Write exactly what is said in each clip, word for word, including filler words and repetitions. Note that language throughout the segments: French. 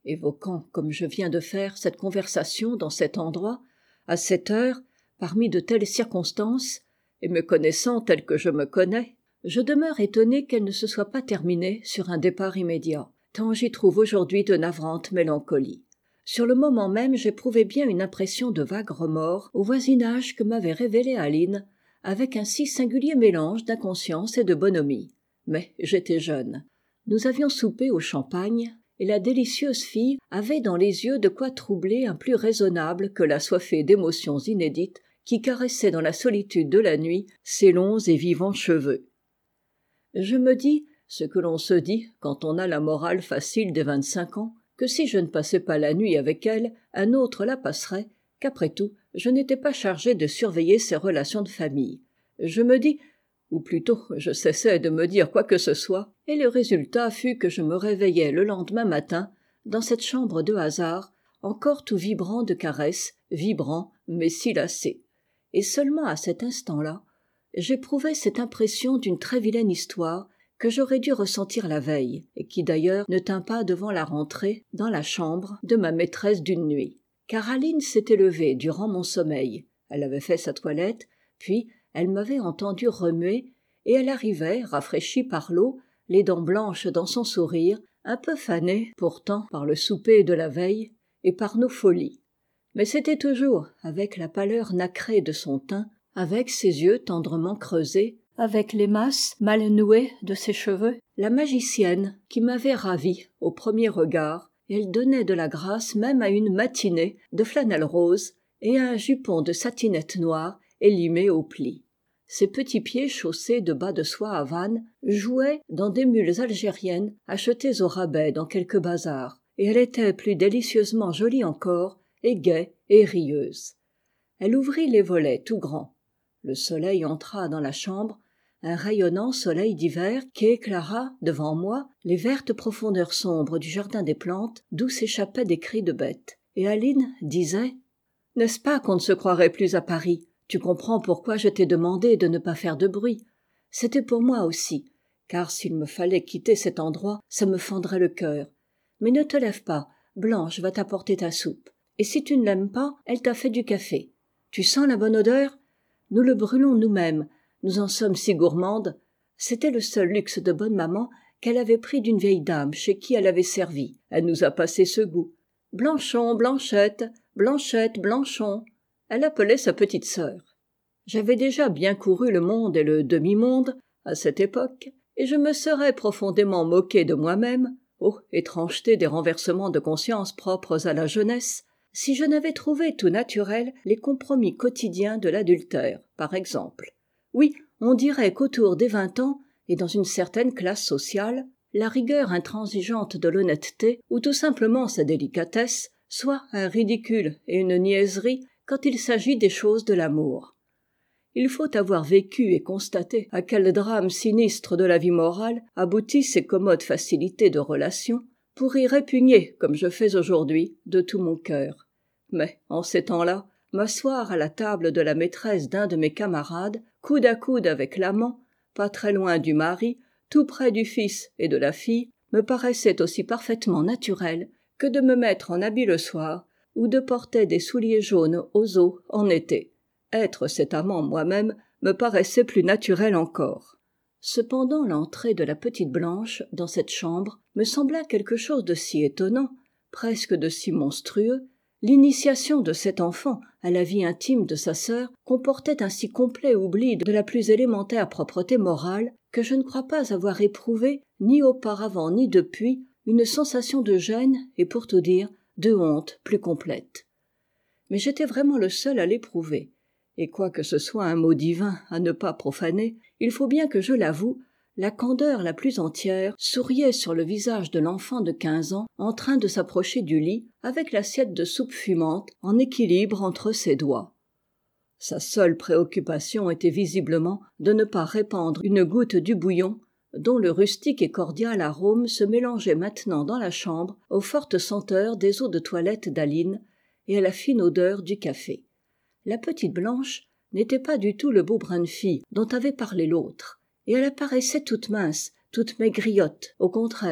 évoquant, comme je viens de faire, cette conversation dans cet endroit, à cette heure, parmi de telles circonstances, et me connaissant tel que je me connais, je demeure étonné qu'elle ne se soit pas terminée sur un départ immédiat, tant j'y trouve aujourd'hui de navrantes mélancolies. Sur le moment même, j'éprouvais bien une impression de vague remords au voisinage que m'avait révélé Aline, avec un si singulier mélange d'inconscience et de bonhomie. Mais j'étais jeune. Nous avions soupé au champagne, et la délicieuse fille avait dans les yeux de quoi troubler un plus raisonnable que l'assoiffé d'émotions inédites qui caressait dans la solitude de la nuit ses longs et vivants cheveux. Je me dis, ce que l'on se dit quand on a la morale facile des vingt-cinq ans, que si je ne passais pas la nuit avec elle, un autre la passerait, qu'après tout, je n'étais pas chargé de surveiller ses relations de famille. Je me dis, ou plutôt je cessais de me dire quoi que ce soit, et le résultat fut que je me réveillai le lendemain matin, dans cette chambre de hasard, encore tout vibrant de caresses, vibrant, mais si lassé. Et seulement à cet instant-là, j'éprouvai cette impression d'une très vilaine histoire que j'aurais dû ressentir la veille, et qui d'ailleurs ne tint pas devant la rentrée dans la chambre de ma maîtresse d'une nuit. Car Aline s'était levée durant mon sommeil. Elle avait fait sa toilette, puis elle m'avait entendu remuer, et elle arrivait, rafraîchie par l'eau, les dents blanches dans son sourire, un peu fanée, pourtant, par le souper de la veille, et par nos folies. Mais c'était toujours, avec la pâleur nacrée de son teint, avec ses yeux tendrement creusés, avec les masses mal nouées de ses cheveux, la magicienne qui m'avait ravi au premier regard, et elle donnait de la grâce même à une matinée de flanelle rose et à un jupon de satinette noire élimé aux plis. Ses petits pieds chaussés de bas de soie à vannes jouaient dans des mules algériennes achetées au rabais dans quelque bazar, et elle était plus délicieusement jolie encore, et gaie et rieuse. Elle ouvrit les volets tout grands. Le soleil entra dans la chambre, un rayonnant soleil d'hiver qui éclaira, devant moi, les vertes profondeurs sombres du jardin des plantes d'où s'échappaient des cris de bêtes. Et Aline disait « N'est-ce pas qu'on ne se croirait plus à Paris ? Tu comprends pourquoi je t'ai demandé de ne pas faire de bruit. C'était pour moi aussi, car s'il me fallait quitter cet endroit, ça me fendrait le cœur. Mais ne te lève pas, Blanche va t'apporter ta soupe. Et si tu ne l'aimes pas, elle t'a fait du café. Tu sens la bonne odeur ? Nous le brûlons nous-mêmes, nous en sommes si gourmandes. » C'était le seul luxe de bonne maman qu'elle avait pris d'une vieille dame chez qui elle avait servi. Elle nous a passé ce goût. « Blanchon, Blanchette, Blanchette, Blanchon !» Elle appelait sa petite sœur. J'avais déjà bien couru le monde et le demi-monde à cette époque, et je me serais profondément moqué de moi-même, ô étrangeté des renversements de conscience propres à la jeunesse, si je n'avais trouvé tout naturel les compromis quotidiens de l'adultère, par exemple. Oui, on dirait qu'autour des vingt ans, et dans une certaine classe sociale, la rigueur intransigeante de l'honnêteté, ou tout simplement sa délicatesse, soit un ridicule et une niaiserie quand il s'agit des choses de l'amour. Il faut avoir vécu et constaté à quel drame sinistre de la vie morale aboutissent ces commodes facilités de relations pour y répugner, comme je fais aujourd'hui, de tout mon cœur. Mais, en ces temps-là, m'asseoir à la table de la maîtresse d'un de mes camarades, coude à coude avec l'amant, pas très loin du mari, tout près du fils et de la fille, me paraissait aussi parfaitement naturel que de me mettre en habit le soir ou de porter des souliers jaunes aux os en été. Être cet amant moi-même me paraissait plus naturel encore. Cependant l'entrée de la petite Blanche dans cette chambre me sembla quelque chose de si étonnant, presque de si monstrueux. L'initiation de cet enfant à la vie intime de sa sœur comportait un si complet oubli de la plus élémentaire propreté morale que je ne crois pas avoir éprouvé, ni auparavant ni depuis, une sensation de gêne et, pour tout dire, de honte plus complète. Mais j'étais vraiment le seul à l'éprouver, et quoique ce soit un mot divin à ne pas profaner, il faut bien que je l'avoue, la candeur la plus entière souriait sur le visage de l'enfant de quinze ans en train de s'approcher du lit avec l'assiette de soupe fumante en équilibre entre ses doigts. Sa seule préoccupation était visiblement de ne pas répandre une goutte du bouillon dont le rustique et cordial arôme se mélangeait maintenant dans la chambre aux fortes senteurs des eaux de toilette d'Aline et à la fine odeur du café. La petite Blanche n'était pas du tout le beau brin de fille dont avait parlé l'autre, et elle apparaissait toute mince, toute maigriotte, au contraire,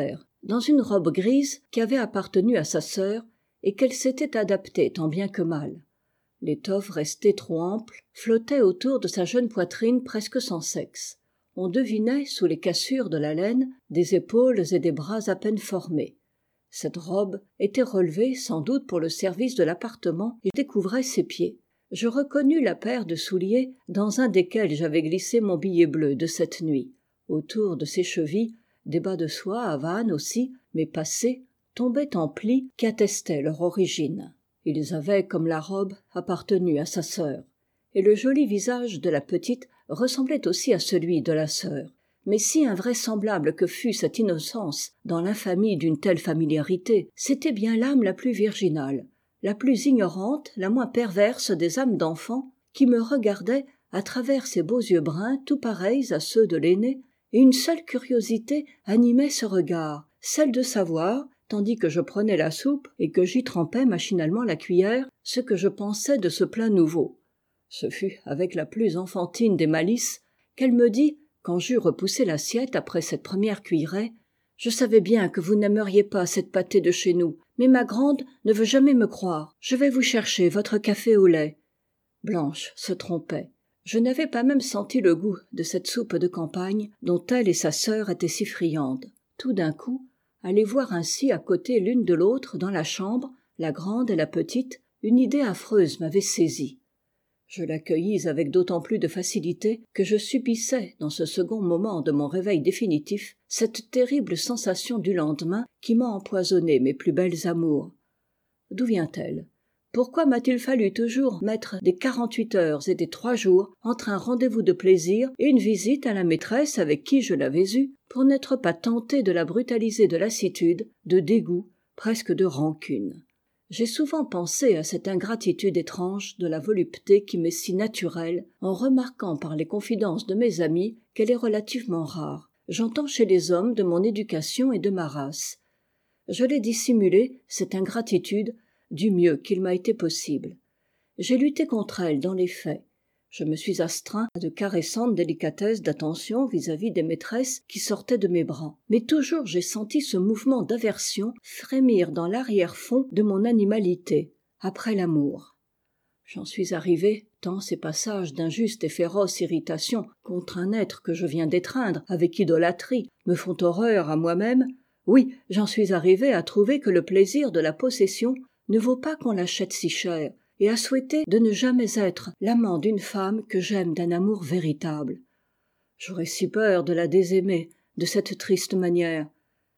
dans une robe grise qui avait appartenu à sa sœur et qu'elle s'était adaptée tant bien que mal. L'étoffe restée trop ample flottait autour de sa jeune poitrine presque sans sexe. On devinait, sous les cassures de la laine, des épaules et des bras à peine formés. Cette robe était relevée sans doute pour le service de l'appartement et découvrait ses pieds. Je reconnus la paire de souliers dans un desquels j'avais glissé mon billet bleu de cette nuit. Autour de ses chevilles, des bas de soie à vannes aussi, mais passés, tombaient en plis qui attestaient leur origine. Ils avaient, comme la robe, appartenu à sa sœur. Et le joli visage de la petite ressemblait aussi à celui de la sœur. Mais si invraisemblable que fût cette innocence dans l'infamie d'une telle familiarité, c'était bien l'âme la plus virginale, la plus ignorante, la moins perverse des âmes d'enfants, qui me regardait à travers ses beaux yeux bruns tout pareils à ceux de l'aîné, et une seule curiosité animait ce regard, celle de savoir, tandis que je prenais la soupe et que j'y trempais machinalement la cuillère, ce que je pensais de ce plat nouveau. Ce fut avec la plus enfantine des malices qu'elle me dit, quand j'eus repoussé l'assiette après cette première cuillerée, « Je savais bien que vous n'aimeriez pas cette pâtée de chez nous, mais ma grande ne veut jamais me croire. Je vais vous chercher votre café au lait. » Blanche se trompait. Je n'avais pas même senti le goût de cette soupe de campagne dont elle et sa sœur étaient si friandes. Tout d'un coup, à les voir ainsi à côté l'une de l'autre dans la chambre, la grande et la petite, une idée affreuse m'avait saisi. Je l'accueillis avec d'autant plus de facilité que je subissais, dans ce second moment de mon réveil définitif, cette terrible sensation du lendemain qui m'a empoisonné mes plus belles amours. D'où vient-elle ? Pourquoi m'a-t-il fallu toujours mettre des quarante-huit heures et des trois jours entre un rendez-vous de plaisir et une visite à la maîtresse avec qui je l'avais eue, pour n'être pas tenté de la brutaliser de lassitude, de dégoût, presque de rancune ? J'ai souvent pensé à cette ingratitude étrange de la volupté qui m'est si naturelle, en remarquant par les confidences de mes amis qu'elle est relativement rare. J'entends chez les hommes de mon éducation et de ma race. Je l'ai dissimulée, cette ingratitude, du mieux qu'il m'a été possible. J'ai lutté contre elle dans les faits. Je me suis astreint à de caressantes délicatesses d'attention vis-à-vis des maîtresses qui sortaient de mes bras. Mais toujours j'ai senti ce mouvement d'aversion frémir dans l'arrière-fond de mon animalité, après l'amour. J'en suis arrivé, tant ces passages d'injuste et féroce irritation contre un être que je viens d'étreindre avec idolâtrie me font horreur à moi-même, oui, j'en suis arrivé à trouver que le plaisir de la possession ne vaut pas qu'on l'achète si cher, et à souhaiter de ne jamais être l'amant d'une femme que j'aime d'un amour véritable. J'aurais si peur de la désaimer de cette triste manière.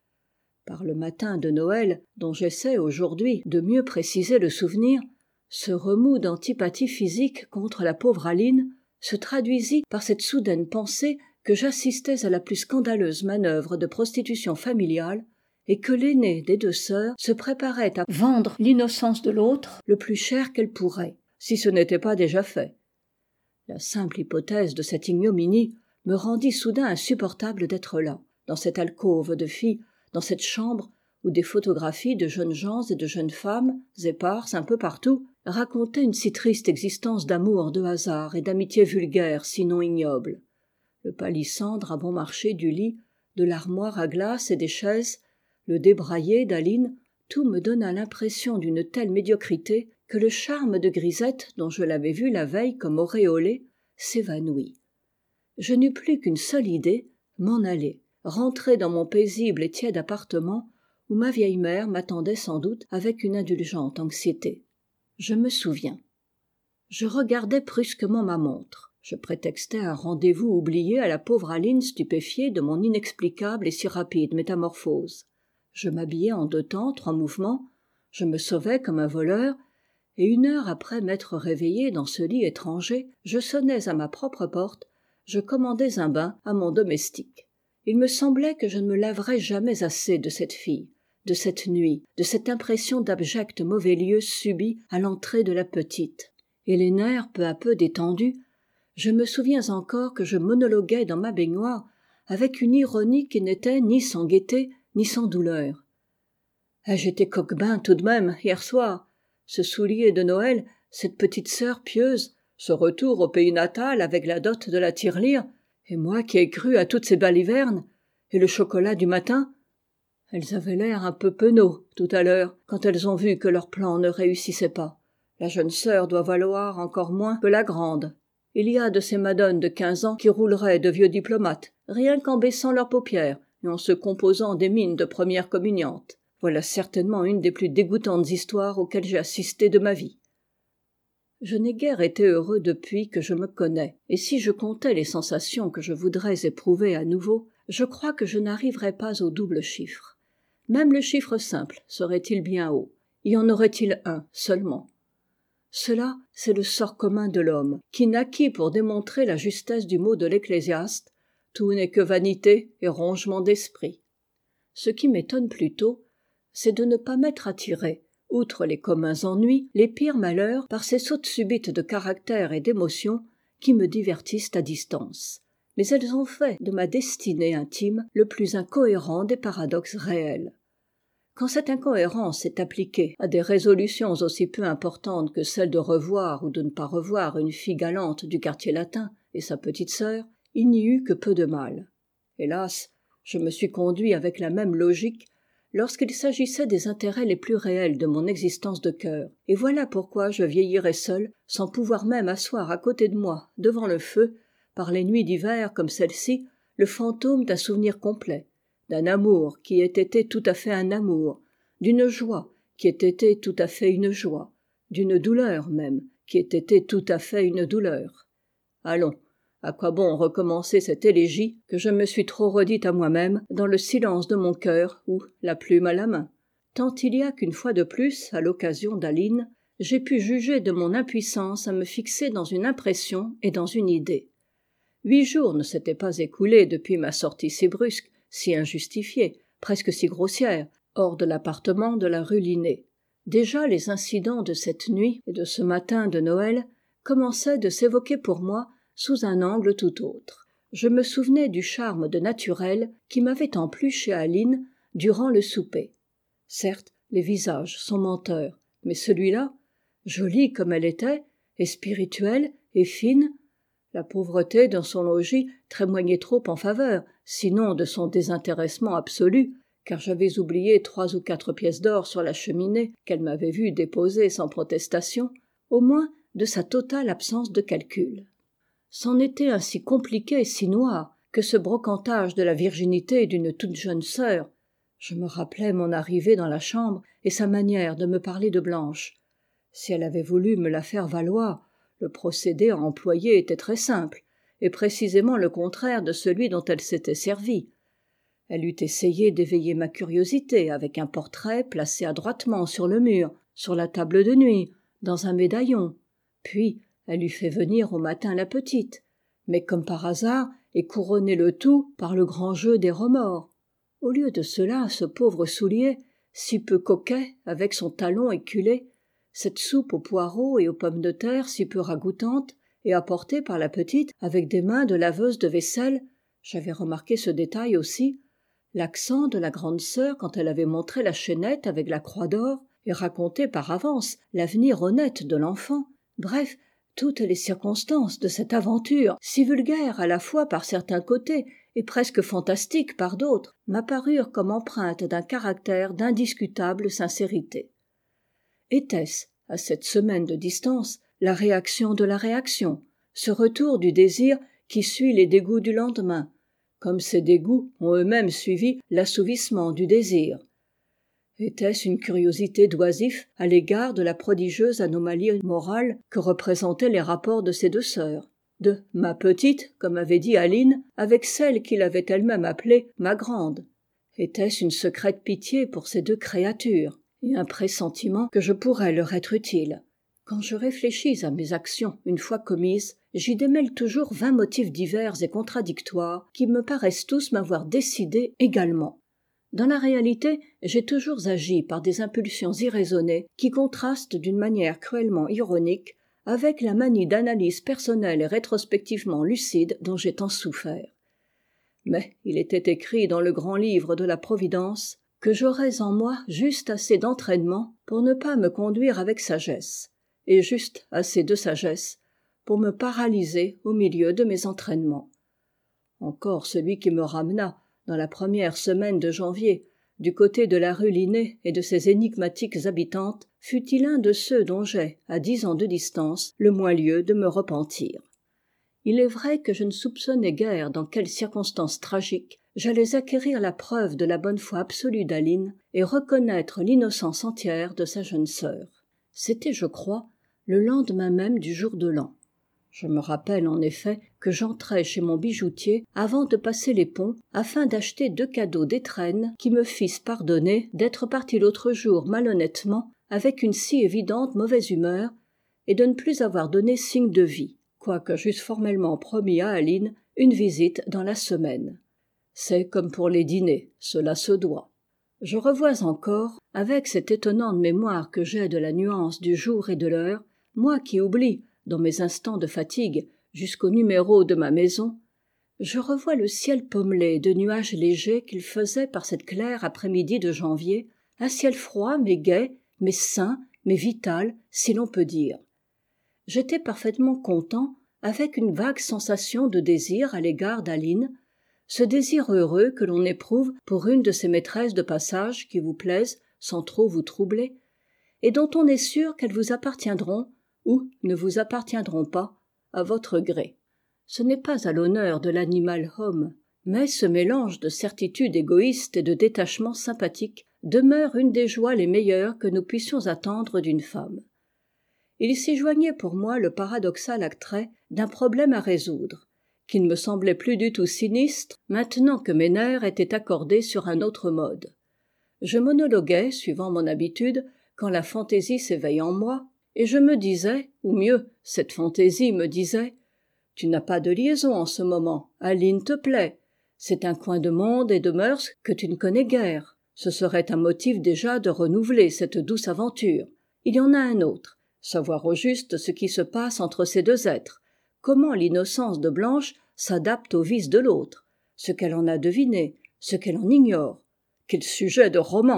Par le matin de Noël, dont j'essaie aujourd'hui de mieux préciser le souvenir, ce remous d'antipathie physique contre la pauvre Aline se traduisit par cette soudaine pensée que j'assistais à la plus scandaleuse manœuvre de prostitution familiale et que l'aînée des deux sœurs se préparait à vendre l'innocence de l'autre le plus cher qu'elle pourrait, si ce n'était pas déjà fait. La simple hypothèse de cette ignominie me rendit soudain insupportable d'être là, dans cette alcôve de filles, dans cette chambre où des photographies de jeunes gens et de jeunes femmes, éparses un peu partout, racontaient une si triste existence d'amour de hasard et d'amitié vulgaire sinon ignoble. Le palissandre à bon marché du lit, de l'armoire à glace et des chaises, le débraillé d'Aline, tout me donna l'impression d'une telle médiocrité que le charme de grisette dont je l'avais vue la veille comme auréolé s'évanouit. Je n'eus plus qu'une seule idée, m'en aller, rentrer dans mon paisible et tiède appartement où ma vieille mère m'attendait sans doute avec une indulgente anxiété. Je me souviens. Je regardai brusquement ma montre. Je prétextai un rendez-vous oublié à la pauvre Aline stupéfiée de mon inexplicable et si rapide métamorphose. Je m'habillai en deux temps, trois mouvements, je me sauvai comme un voleur, et une heure après m'être réveillé dans ce lit étranger, je sonnais à ma propre porte, je commandais un bain à mon domestique. Il me semblait que je ne me laverais jamais assez de cette fille, de cette nuit, de cette impression d'abject mauvais lieu subie à l'entrée de la petite. Et les nerfs peu à peu détendus, je me souviens encore que je monologuais dans ma baignoire avec une ironie qui n'était ni sans gaieté, ni sans douleur. Ai-je été coquebin tout de même, hier soir. Ce soulier de Noël, cette petite sœur pieuse, ce retour au pays natal avec la dot de la tirelire, et moi qui ai cru à toutes ces balivernes, et le chocolat du matin. Elles avaient l'air un peu penauds, tout à l'heure, quand elles ont vu que leur plan ne réussissait pas. La jeune sœur doit valoir encore moins que la grande. Il y a de ces madones de quinze ans qui rouleraient de vieux diplomates, rien qu'en baissant leurs paupières et en se composant des mines de première communiante. Voilà certainement une des plus dégoûtantes histoires auxquelles j'ai assisté de ma vie. Je n'ai guère été heureux depuis que je me connais, et si je comptais les sensations que je voudrais éprouver à nouveau, je crois que je n'arriverais pas au double chiffre. Même le chiffre simple serait-il bien haut? Y en aurait-il un seulement? Cela, c'est le sort commun de l'homme, qui naquit pour démontrer la justesse du mot de l'Ecclésiaste « Tout n'est que vanité et rongement d'esprit ». Ce qui m'étonne plutôt, c'est de ne pas m'être attiré, outre les communs ennuis, les pires malheurs, par ces sautes subites de caractère et d'émotion qui me divertissent à distance. Mais elles ont fait de ma destinée intime le plus incohérent des paradoxes réels. Quand cette incohérence est appliquée à des résolutions aussi peu importantes que celle de revoir ou de ne pas revoir une fille galante du quartier latin et sa petite sœur, il n'y eut que peu de mal. Hélas, je me suis conduit avec la même logique lorsqu'il s'agissait des intérêts les plus réels de mon existence de cœur, et voilà pourquoi je vieillirai seul, sans pouvoir même asseoir à côté de moi, devant le feu, par les nuits d'hiver comme celle-ci, le fantôme d'un souvenir complet, d'un amour qui ait été tout à fait un amour, d'une joie qui ait été tout à fait une joie, d'une douleur même qui ait été tout à fait une douleur. Allons, à quoi bon recommencer cette élégie que je me suis trop redite à moi-même dans le silence de mon cœur ou la plume à la main? Tant il y a qu'une fois de plus, à l'occasion d'Aline, j'ai pu juger de mon impuissance à me fixer dans une impression et dans une idée. Huit jours ne s'étaient pas écoulés depuis ma sortie si brusque, si injustifiée, presque si grossière, hors de l'appartement de la rue Linné. Déjà les incidents de cette nuit et de ce matin de Noël commençaient de s'évoquer pour moi sous un angle tout autre. Je me souvenais du charme de naturel qui m'avait tant plu chez Aline durant le souper. Certes, les visages sont menteurs, mais celui-là, jolie comme elle était, et spirituelle, et fine, la pauvreté dans son logis témoignait trop en faveur, sinon de son désintéressement absolu, car j'avais oublié trois ou quatre pièces d'or sur la cheminée qu'elle m'avait vu déposer sans protestation, au moins de sa totale absence de calcul. C'en était un si compliqué et si noir que ce brocantage de la virginité d'une toute jeune sœur. Je me rappelais mon arrivée dans la chambre et sa manière de me parler de Blanche. Si elle avait voulu me la faire valoir, le procédé à employer était très simple, et précisément le contraire de celui dont elle s'était servie. Elle eût essayé d'éveiller ma curiosité avec un portrait placé adroitement sur le mur, sur la table de nuit, dans un médaillon. Puis, elle eût fait venir au matin la petite, mais comme par hasard, et couronné le tout par le grand jeu des remords. Au lieu de cela, ce pauvre soulier, si peu coquet, avec son talon éculé, cette soupe aux poireaux et aux pommes de terre si peu ragoûtante, et apportée par la petite avec des mains de laveuse de vaisselle, j'avais remarqué ce détail aussi, l'accent de la grande sœur quand elle avait montré la chaînette avec la croix d'or, et raconté par avance l'avenir honnête de l'enfant, bref, toutes les circonstances de cette aventure, si vulgaire à la fois par certains côtés et presque fantastique par d'autres, m'apparurent comme empreintes d'un caractère d'indiscutable sincérité. Était-ce, à cette semaine de distance, la réaction de la réaction, ce retour du désir qui suit les dégoûts du lendemain, comme ces dégoûts ont eux-mêmes suivi l'assouvissement du désir? Était-ce une curiosité d'oisif à l'égard de la prodigieuse anomalie morale que représentaient les rapports de ces deux sœurs, de « ma petite », comme avait dit Aline, avec celle qu'il avait elle-même appelée « ma grande ». Était-ce une secrète pitié pour ces deux créatures, et un pressentiment que je pourrais leur être utile? Quand je réfléchis à mes actions une fois commises, j'y démêle toujours vingt motifs divers et contradictoires qui me paraissent tous m'avoir décidé également. Dans la réalité, j'ai toujours agi par des impulsions irraisonnées qui contrastent d'une manière cruellement ironique avec la manie d'analyse personnelle et rétrospectivement lucide dont j'ai tant souffert. Mais il était écrit dans le grand livre de la Providence que j'aurais en moi juste assez d'entraînement pour ne pas me conduire avec sagesse, et juste assez de sagesse pour me paralyser au milieu de mes entraînements. Encore celui qui me ramena, dans la première semaine de janvier, du côté de la rue Linné et de ses énigmatiques habitantes, fut-il un de ceux dont j'ai, à dix ans de distance, le moins lieu de me repentir. Il est vrai que je ne soupçonnais guère dans quelles circonstances tragiques j'allais acquérir la preuve de la bonne foi absolue d'Aline et reconnaître l'innocence entière de sa jeune sœur. C'était, je crois, le lendemain même du jour de l'an. Je me rappelle en effet que j'entrai chez mon bijoutier avant de passer les ponts afin d'acheter deux cadeaux d'étrennes qui me fissent pardonner d'être parti l'autre jour malhonnêtement avec une si évidente mauvaise humeur et de ne plus avoir donné signe de vie, quoique j'eusse formellement promis à Aline une visite dans la semaine. C'est comme pour les dîners, cela se doit. Je revois encore, avec cette étonnante mémoire que j'ai de la nuance du jour et de l'heure, moi qui oublie, dans mes instants de fatigue, jusqu'au numéro de ma maison, je revois le ciel pommelé de nuages légers qu'il faisait par cette claire après-midi de janvier, un ciel froid mais gai, mais sain, mais vital, si l'on peut dire. J'étais parfaitement content, avec une vague sensation de désir à l'égard d'Aline, ce désir heureux que l'on éprouve pour une de ces maîtresses de passage qui vous plaisent sans trop vous troubler, et dont on est sûr qu'elles vous appartiendront ou ne vous appartiendront pas, à votre gré. Ce n'est pas à l'honneur de l'animal homme, mais ce mélange de certitude égoïste et de détachement sympathique demeure une des joies les meilleures que nous puissions attendre d'une femme. Il s'y joignait pour moi le paradoxal attrait d'un problème à résoudre, qui ne me semblait plus du tout sinistre maintenant que mes nerfs étaient accordés sur un autre mode. Je monologuais, suivant mon habitude, quand la fantaisie s'éveille en moi, et je me disais, ou mieux, cette fantaisie me disait, « Tu n'as pas de liaison en ce moment, Aline te plaît, c'est un coin de monde et de mœurs que tu ne connais guère, ce serait un motif déjà de renouveler cette douce aventure. Il y en a un autre, savoir au juste ce qui se passe entre ces deux êtres, comment l'innocence de Blanche s'adapte aux vices de l'autre, ce qu'elle en a deviné, ce qu'elle en ignore. Quel sujet de roman !»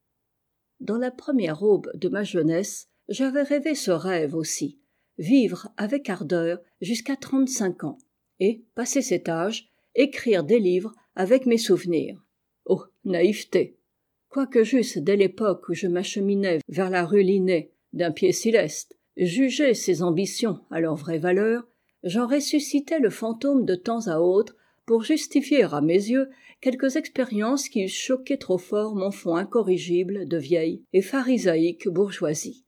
Dans la première aube de ma jeunesse, j'avais rêvé ce rêve aussi, vivre avec ardeur jusqu'à trente-cinq ans, et, passé cet âge, écrire des livres avec mes souvenirs. Oh, naïveté! Quoique j'eusse, dès l'époque où je m'acheminais vers la rue Linné, d'un pied si leste, jugé ces ambitions à leur vraie valeur, j'en ressuscitais le fantôme de temps à autre pour justifier à mes yeux quelques expériences qui eussent choqué trop fort mon fond incorrigible de vieille et pharisaïque bourgeoisie.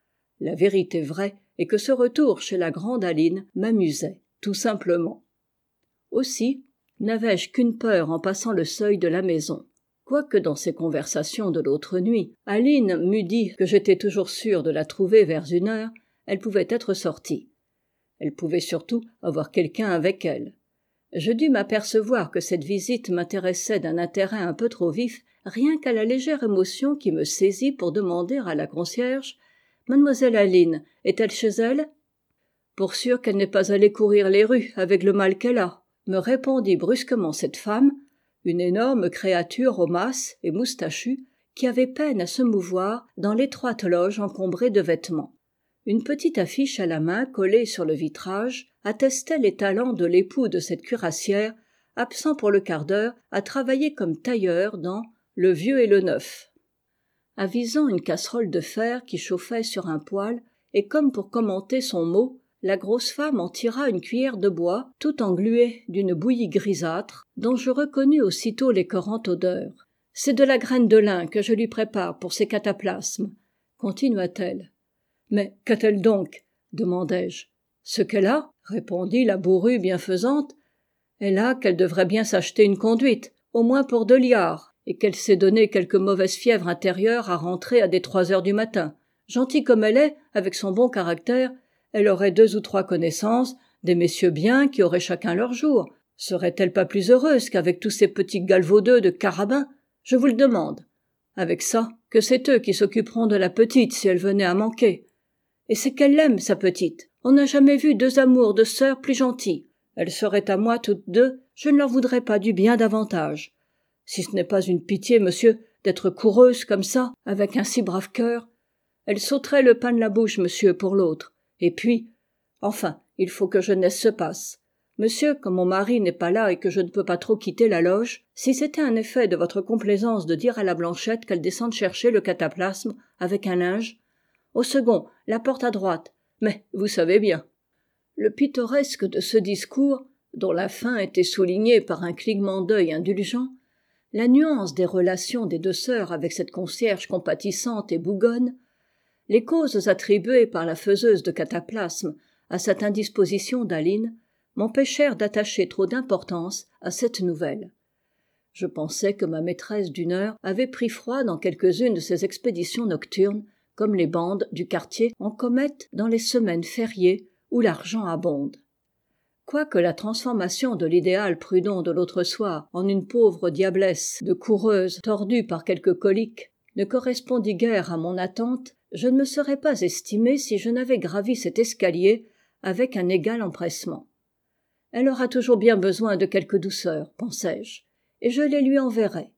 La vérité vraie est que ce retour chez la grande Aline m'amusait, tout simplement. Aussi, n'avais-je qu'une peur en passant le seuil de la maison. Quoique dans ses conversations de l'autre nuit, Aline m'eût dit que j'étais toujours sûr de la trouver vers une heure, elle pouvait être sortie. Elle pouvait surtout avoir quelqu'un avec elle. Je dus m'apercevoir que cette visite m'intéressait d'un intérêt un peu trop vif, rien qu'à la légère émotion qui me saisit pour demander à la concierge « Mademoiselle Aline, est-elle chez elle ?»« Pour sûr qu'elle n'est pas allée courir les rues avec le mal qu'elle a », me répondit brusquement cette femme, une énorme créature aux masses et moustachue, qui avait peine à se mouvoir dans l'étroite loge encombrée de vêtements. Une petite affiche à la main collée sur le vitrage attestait les talents de l'époux de cette cuirassière, absent pour le quart d'heure à travailler comme tailleur dans « Le Vieux et le Neuf ». Avisant une casserole de fer qui chauffait sur un poêle, et comme pour commenter son mot, la grosse femme en tira une cuillère de bois, tout engluée d'une bouillie grisâtre, dont je reconnus aussitôt l'écœurante odeur. « C'est de la graine de lin que je lui prépare pour ses cataplasmes, » continua-t-elle. « Mais qu'a-t-elle donc ?» demandai-je. « Ce qu'elle a, » répondit la bourrue bienfaisante, « elle a qu'elle devrait bien s'acheter une conduite, au moins pour deux liards, et qu'elle s'est donné quelque mauvaise fièvre intérieure à rentrer à des trois heures du matin. Gentille comme elle est, avec son bon caractère, elle aurait deux ou trois connaissances, des messieurs bien qui auraient chacun leur jour. Serait-elle pas plus heureuse qu'avec tous ces petits galvaudeux de carabins? Je vous le demande. Avec ça, que c'est eux qui s'occuperont de la petite si elle venait à manquer. Et c'est qu'elle l'aime, sa petite. On n'a jamais vu deux amours de sœurs plus gentilles. Elles seraient à moi toutes deux, je ne leur voudrais pas du bien davantage. Si ce n'est pas une pitié, monsieur, d'être coureuse comme ça, avec un si brave cœur. Elle sauterait le pain de la bouche, monsieur, pour l'autre. Et puis, enfin, il faut que jeunesse se passe. Monsieur, comme mon mari n'est pas là et que je ne peux pas trop quitter la loge, si c'était un effet de votre complaisance de dire à la Blanchette qu'elle descende chercher le cataplasme avec un linge. Au second, la porte à droite. Mais vous savez bien. » Le pittoresque de ce discours, dont la fin était soulignée par un clignement d'œil indulgent, la nuance des relations des deux sœurs avec cette concierge compatissante et bougonne, les causes attribuées par la faiseuse de cataplasme à cette indisposition d'Aline, m'empêchèrent d'attacher trop d'importance à cette nouvelle. Je pensais que ma maîtresse d'une heure avait pris froid dans quelques-unes de ces expéditions nocturnes, comme les bandes du quartier en commettent dans les semaines fériées où l'argent abonde. Quoique la transformation de l'idéal Prudhon de l'autre soir en une pauvre diablesse de coureuse tordue par quelque colique ne correspondît guère à mon attente, je ne me serais pas estimé si je n'avais gravi cet escalier avec un égal empressement. Elle aura toujours bien besoin de quelque douceur, pensai-je, et je les lui enverrai.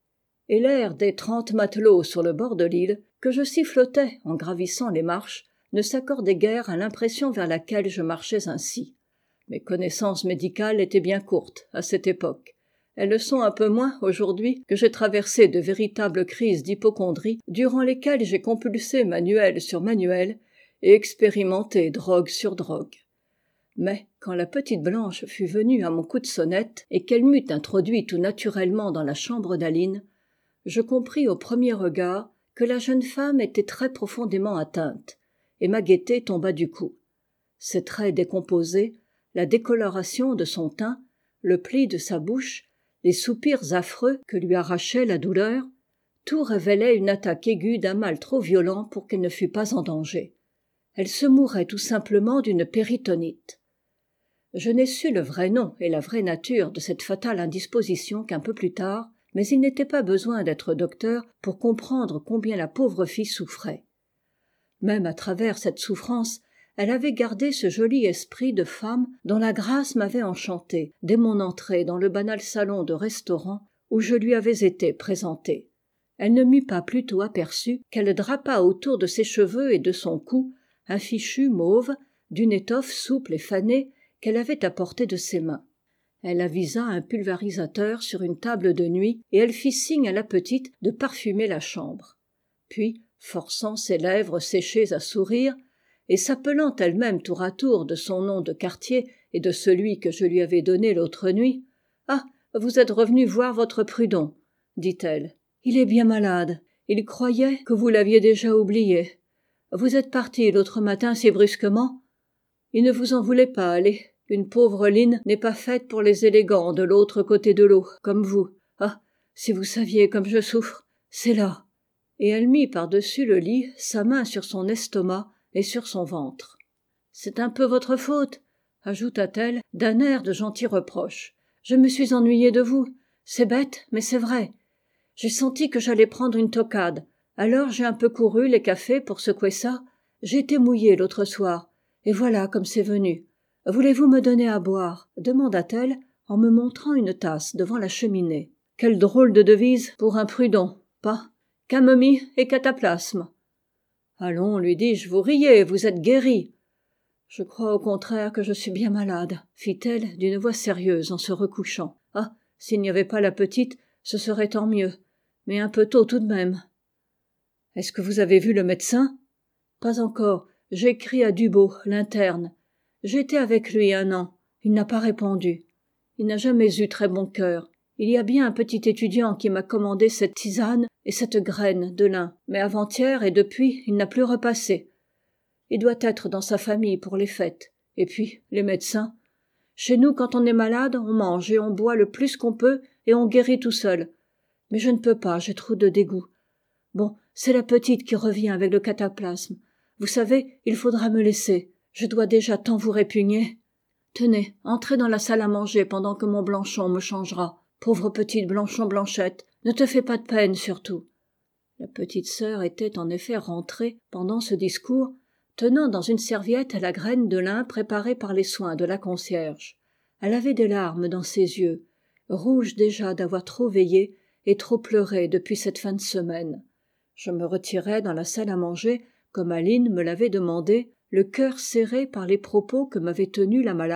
Et l'air des trente matelots sur le bord de l'île, que je sifflotais en gravissant les marches, ne s'accordait guère à l'impression vers laquelle je marchais ainsi. Mes connaissances médicales étaient bien courtes à cette époque. Elles le sont un peu moins aujourd'hui que j'ai traversé de véritables crises d'hypocondrie durant lesquelles j'ai compulsé manuel sur manuel et expérimenté drogue sur drogue. Mais quand la petite Blanche fut venue à mon coup de sonnette et qu'elle m'eut introduit tout naturellement dans la chambre d'Aline, je compris au premier regard que la jeune femme était très profondément atteinte, et ma gaieté tomba du coup. Ses traits décomposés, la décoloration de son teint, le pli de sa bouche, les soupirs affreux que lui arrachait la douleur, tout révélait une attaque aiguë d'un mal trop violent pour qu'elle ne fût pas en danger. Elle se mourait tout simplement d'une péritonite. Je n'ai su le vrai nom et la vraie nature de cette fatale indisposition qu'un peu plus tard, mais il n'était pas besoin d'être docteur pour comprendre combien la pauvre fille souffrait. Même à travers cette souffrance, elle avait gardé ce joli esprit de femme dont la grâce m'avait enchanté dès mon entrée dans le banal salon de restaurant où je lui avais été présenté. Elle ne m'eut pas plus tôt aperçu qu'elle drapa autour de ses cheveux et de son cou un fichu mauve d'une étoffe souple et fanée qu'elle avait apporté de ses mains. Elle avisa un pulvérisateur sur une table de nuit et elle fit signe à la petite de parfumer la chambre. Puis, forçant ses lèvres séchées à sourire, et s'appelant elle-même tour à tour de son nom de quartier et de celui que je lui avais donné l'autre nuit, « Ah, vous êtes revenu voir votre Prudhon, » dit-elle. « Il est bien malade. Il croyait que vous l'aviez déjà oublié. Vous êtes parti l'autre matin si brusquement. Il ne vous en voulait pas, allez. Une pauvre Line n'est pas faite pour les élégants de l'autre côté de l'eau, comme vous. Ah, si vous saviez comme je souffre, c'est là. » Et elle mit par-dessus le lit sa main sur son estomac et sur son ventre. « C'est un peu votre faute, » ajouta-t-elle d'un air de gentil reproche. « Je me suis ennuyée de vous. C'est bête, mais c'est vrai. J'ai senti que j'allais prendre une toquade. Alors j'ai un peu couru les cafés pour secouer ça. J'ai été mouillée l'autre soir. Et voilà comme c'est venu. Voulez-vous me donner à boire ?» demanda-t-elle en me montrant une tasse devant la cheminée. « Quelle drôle de devise pour un Prudhon, pas ? Camomille et cataplasme. » « Allons, lui dis-je, vous riez, vous êtes guéri. »« Je crois au contraire que je suis bien malade, » fit-elle d'une voix sérieuse en se recouchant. « Ah, s'il n'y avait pas la petite, ce serait tant mieux, mais un peu tôt tout de même. »« Est-ce que vous avez vu le médecin ?»« Pas encore, j'ai écrit à Dubos, l'interne. J'ai été avec lui un an, il n'a pas répondu. Il n'a jamais eu très bon cœur. Il y a bien un petit étudiant qui m'a commandé cette tisane et cette graine de lin, mais avant-hier et depuis, il n'a plus repassé. Il doit être dans sa famille pour les fêtes. Et puis, les médecins. Chez nous, quand on est malade, on mange et on boit le plus qu'on peut et on guérit tout seul. Mais je ne peux pas, j'ai trop de dégoût. Bon, c'est la petite qui revient avec le cataplasme. Vous savez, il faudra me laisser. Je dois déjà tant vous répugner. Tenez, entrez dans la salle à manger pendant que mon Blanchon me changera. Pauvre petite Blanchon Blanchette, ne te fais pas de peine surtout. » La petite sœur était en effet rentrée pendant ce discours, tenant dans une serviette la graine de lin préparée par les soins de la concierge. Elle avait des larmes dans ses yeux, rouge déjà d'avoir trop veillé et trop pleuré depuis cette fin de semaine. Je me retirai dans la salle à manger, comme Aline me l'avait demandé, le cœur serré par les propos que m'avait tenus la malade,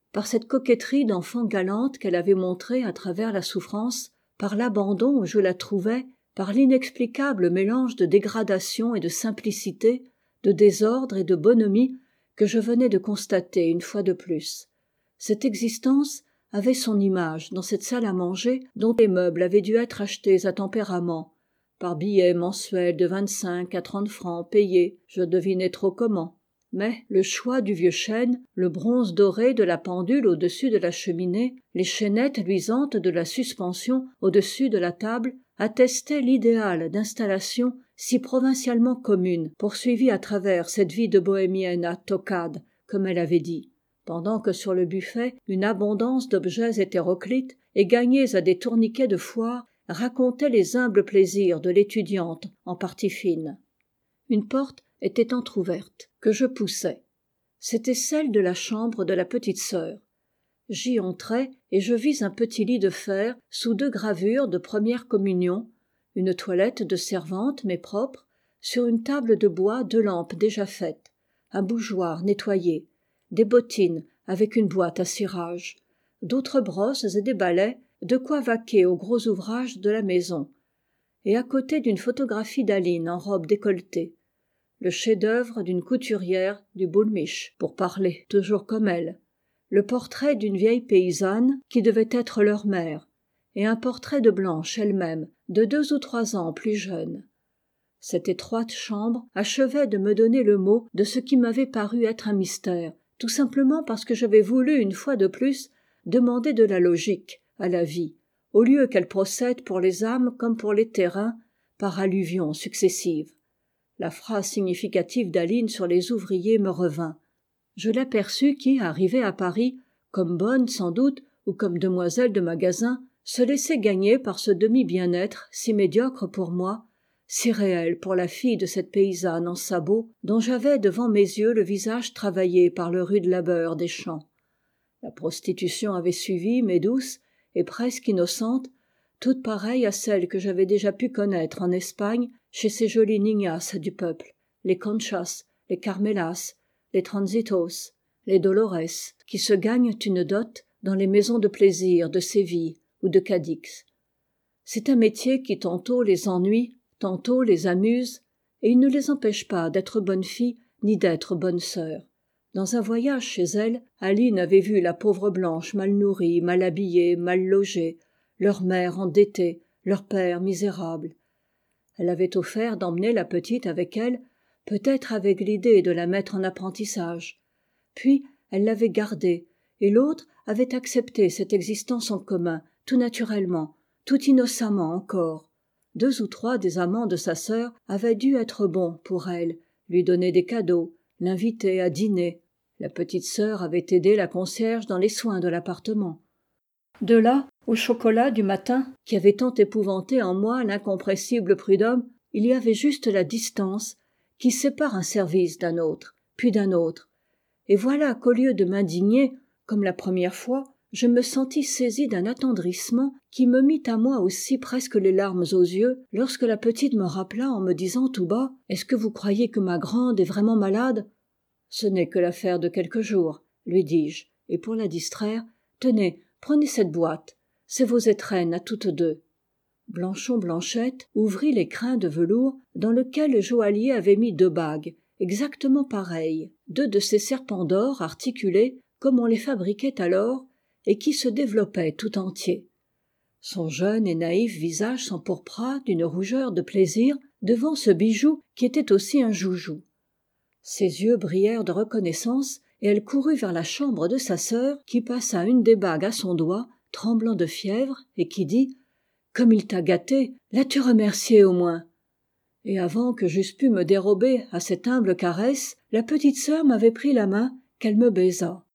par cette coquetterie d'enfant galante qu'elle avait montrée à travers la souffrance, par l'abandon où je la trouvais, par l'inexplicable mélange de dégradation et de simplicité, de désordre et de bonhomie que je venais de constater une fois de plus. Cette existence avait son image dans cette salle à manger dont les meubles avaient dû être achetés à tempérament, par billets mensuels de vingt-cinq à trente francs payés, je devinais trop comment. Mais le choix du vieux chêne, le bronze doré de la pendule au-dessus de la cheminée, les chaînettes luisantes de la suspension au-dessus de la table, attestaient l'idéal d'installation si provincialement commune poursuivie à travers cette vie de bohémienne à toquade, comme elle avait dit. Pendant que sur le buffet, une abondance d'objets hétéroclites et gagnés à des tourniquets de foire racontait les humbles plaisirs de l'étudiante en partie fine. Une porte était entr'ouverte, que je poussai. C'était celle de la chambre de la petite sœur. J'y entrai et je vis un petit lit de fer sous deux gravures de première communion, une toilette de servante mais propre, sur une table de bois deux lampes déjà faites, un bougeoir nettoyé, des bottines avec une boîte à cirage, d'autres brosses et des balais, de quoi vaquer aux gros ouvrages de la maison, et à côté d'une photographie d'Aline en robe décolletée, le chef-d'œuvre d'une couturière du Boulmiche, pour parler toujours comme elle, le portrait d'une vieille paysanne qui devait être leur mère, et un portrait de Blanche elle-même, de deux ou trois ans plus jeune. Cette étroite chambre achevait de me donner le mot de ce qui m'avait paru être un mystère, tout simplement parce que j'avais voulu une fois de plus demander de la logique à la vie, au lieu qu'elle procède pour les âmes comme pour les terrains, par alluvions successives. La phrase significative d'Aline sur les ouvriers me revint. Je l'aperçus qui, arrivée à Paris, comme bonne sans doute, ou comme demoiselle de magasin, se laissait gagner par ce demi-bien-être si médiocre pour moi, si réel pour la fille de cette paysanne en sabots, dont j'avais devant mes yeux le visage travaillé par le rude labeur des champs. La prostitution avait suivi, mais douce et presque innocente, toute pareille à celle que j'avais déjà pu connaître en Espagne chez ces jolies niñas du peuple, les Conchas, les Carmelas, les Transitos, les Dolores, qui se gagnent une dot dans les maisons de plaisir de Séville ou de Cadix. C'est un métier qui tantôt les ennuie, tantôt les amuse, et il ne les empêche pas d'être bonnes filles ni d'être bonnes sœurs. Dans un voyage chez elle, Aline avait vu la pauvre Blanche mal nourrie, mal habillée, mal logée, leur mère endettée, leur père misérable. Elle avait offert d'emmener la petite avec elle, peut-être avec l'idée de la mettre en apprentissage. Puis elle l'avait gardée, et l'autre avait accepté cette existence en commun, tout naturellement, tout innocemment encore. Deux ou trois des amants de sa sœur avaient dû être bons pour elle, lui donner des cadeaux, l'inviter à dîner. La petite sœur avait aidé la concierge dans les soins de l'appartement. De là, au chocolat du matin, qui avait tant épouvanté en moi l'incompressible prud'homme, il y avait juste la distance qui sépare un service d'un autre, puis d'un autre. Et voilà qu'au lieu de m'indigner, comme la première fois, je me sentis saisie d'un attendrissement qui me mit à moi aussi presque les larmes aux yeux lorsque la petite me rappela en me disant tout bas « Est-ce que vous croyez que ma grande est vraiment malade ?»« Ce n'est que l'affaire de quelques jours, » lui dis-je, et pour la distraire, « Tenez, prenez cette boîte, c'est vos étrennes à toutes deux. » Blanchon Blanchette ouvrit l'écrin de velours dans lequel le joaillier avait mis deux bagues, exactement pareilles, deux de ces serpents d'or articulés comme on les fabriquait alors, et qui se développaient tout entiers. Son jeune et naïf visage s'empourpra d'une rougeur de plaisir devant ce bijou qui était aussi un joujou. Ses yeux brillèrent de reconnaissance, et elle courut vers la chambre de sa sœur, qui passa une des bagues à son doigt, tremblant de fièvre, et qui dit « Comme il t'a gâtée, l'as-tu remercié au moins ?» Et avant que j'eusse pu me dérober à cette humble caresse, la petite sœur m'avait pris la main, qu'elle me baisa.